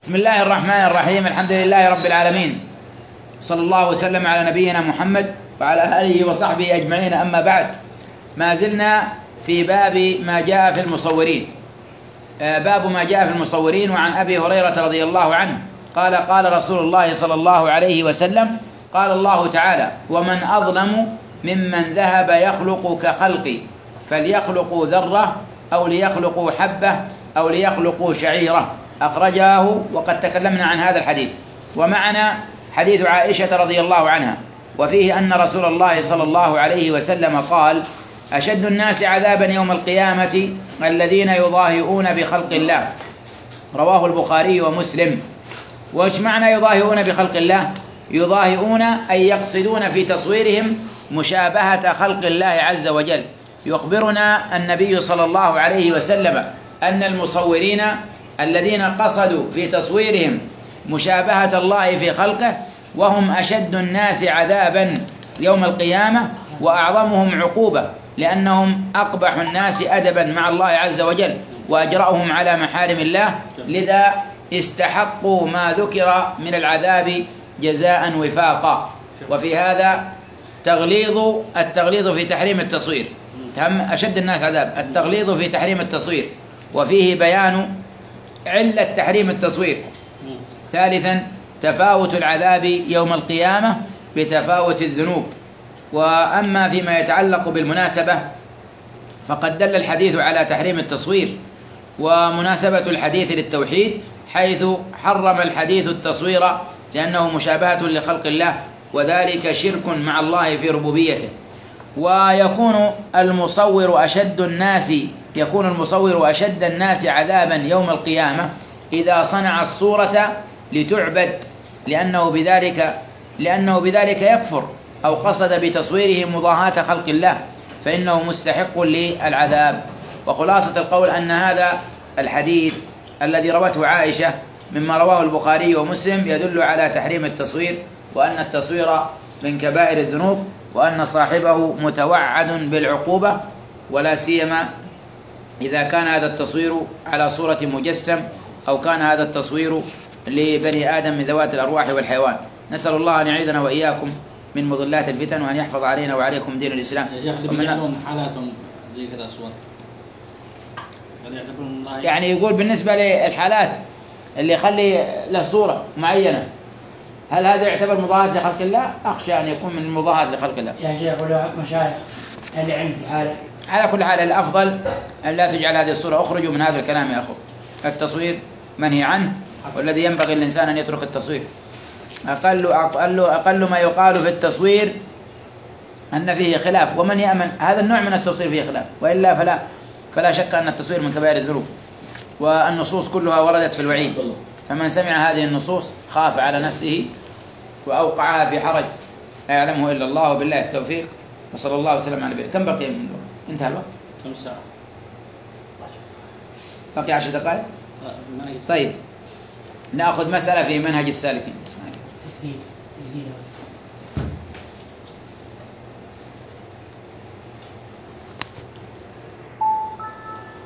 بسم الله الرحمن الرحيم. الحمد لله رب العالمين، صلى الله وسلم على نبينا محمد وعلى آله وصحبه أجمعين. أما بعد، ما زلنا في باب ما جاء في المصورين. باب ما جاء في المصورين. وعن أبي هريرة رضي الله عنه قال: قال رسول الله صلى الله عليه وسلم: قال الله تعالى: ومن أظلم ممن ذهب يخلق كخلقي، فليخلقوا ذرة أو ليخلقوا حبة أو ليخلقوا شعيرة. أخرجاه. وقد تكلمنا عن هذا الحديث. ومعنا حديث عائشة رضي الله عنها، وفيه أن رسول الله صلى الله عليه وسلم قال: أشد الناس عذابا يوم القيامة الذين يضاهئون بخلق الله. رواه البخاري ومسلم. وإيش معنى يضاهئون بخلق الله؟ يضاهئون أي يقصدون في تصويرهم مشابهة خلق الله عز وجل. يخبرنا النبي صلى الله عليه وسلم أن المصورين الذين قصدوا في تصويرهم مشابهة الله في خلقه وهم أشد الناس عذابا يوم القيامة وأعظمهم عقوبة، لأنهم أقبح الناس أدبا مع الله عز وجل وأجرأهم على محارم الله، لذا استحقوا ما ذكر من العذاب جزاء وفاقا. وفي هذا التغليظ في تحريم التصوير. أشد الناس عذاب، التغليظ في تحريم التصوير، وفيه بيان علة تحريم التصوير. ثالثا، تفاوت العذاب يوم القيامة بتفاوت الذنوب. وأما فيما يتعلق بالمناسبة فقد دل الحديث على تحريم التصوير، ومناسبة الحديث للتوحيد، حيث حرم الحديث التصوير لأنه مشابهة لخلق الله، وذلك شرك مع الله في ربوبيته. ويكون المصور أشد الناس عذابا يوم القيامة إذا صنع الصورة لتعبد، لأنه بذلك يكفر، أو قصد بتصويره مضاهاة خلق الله، فإنه مستحق للعذاب. وخلاصة القول أن هذا الحديث الذي روته عائشة مما رواه البخاري ومسلم يدل على تحريم التصوير، وأن التصوير من كبائر الذنوب، وأن صاحبه متوعد بالعقوبة، ولا سيما إذا كان هذا التصوير على صورة مجسم، أو كان هذا التصوير لبني آدم من ذوات الأرواح والحيوان. نسأل الله أن يعيذنا وإياكم من مضلات الفتن، وأن يحفظ علينا وعليكم دين الإسلام. يعني يقول بالنسبة للحالات اللي يخلي له صورة معينة، هل هذا يعتبر مضاهاة لخلق الله؟ أخشى أن يكون من مضاهاة لخلق الله. يا شيخ ولا مشايخ اللي عند الحالة، على كل حال الأفضل أن لا تجعل هذه الصورة. أخرجوا من هذا الكلام يا أخو. التصوير منهي عنه، والذي ينبغي الإنسان أن يترك التصوير. أقل ما يقال في التصوير أن فيه خلاف، ومن يأمن هذا النوع من التصوير فيه خلاف، وإلا فلا شك أن التصوير من كبائر الذنوب، والنصوص كلها وردت في الوعيد. فمن سمع هذه النصوص خاف على نفسه وأوقعها في حرج لا يعلمه إلا الله، وبالله التوفيق، وصلى الله وسلم على نبينا. كم بقي من الوقت؟ انتهى الوقت؟ 5 ساعة. بقي 10 دقائق. طيب، نأخذ مسألة في منهج السالكين. تسجيل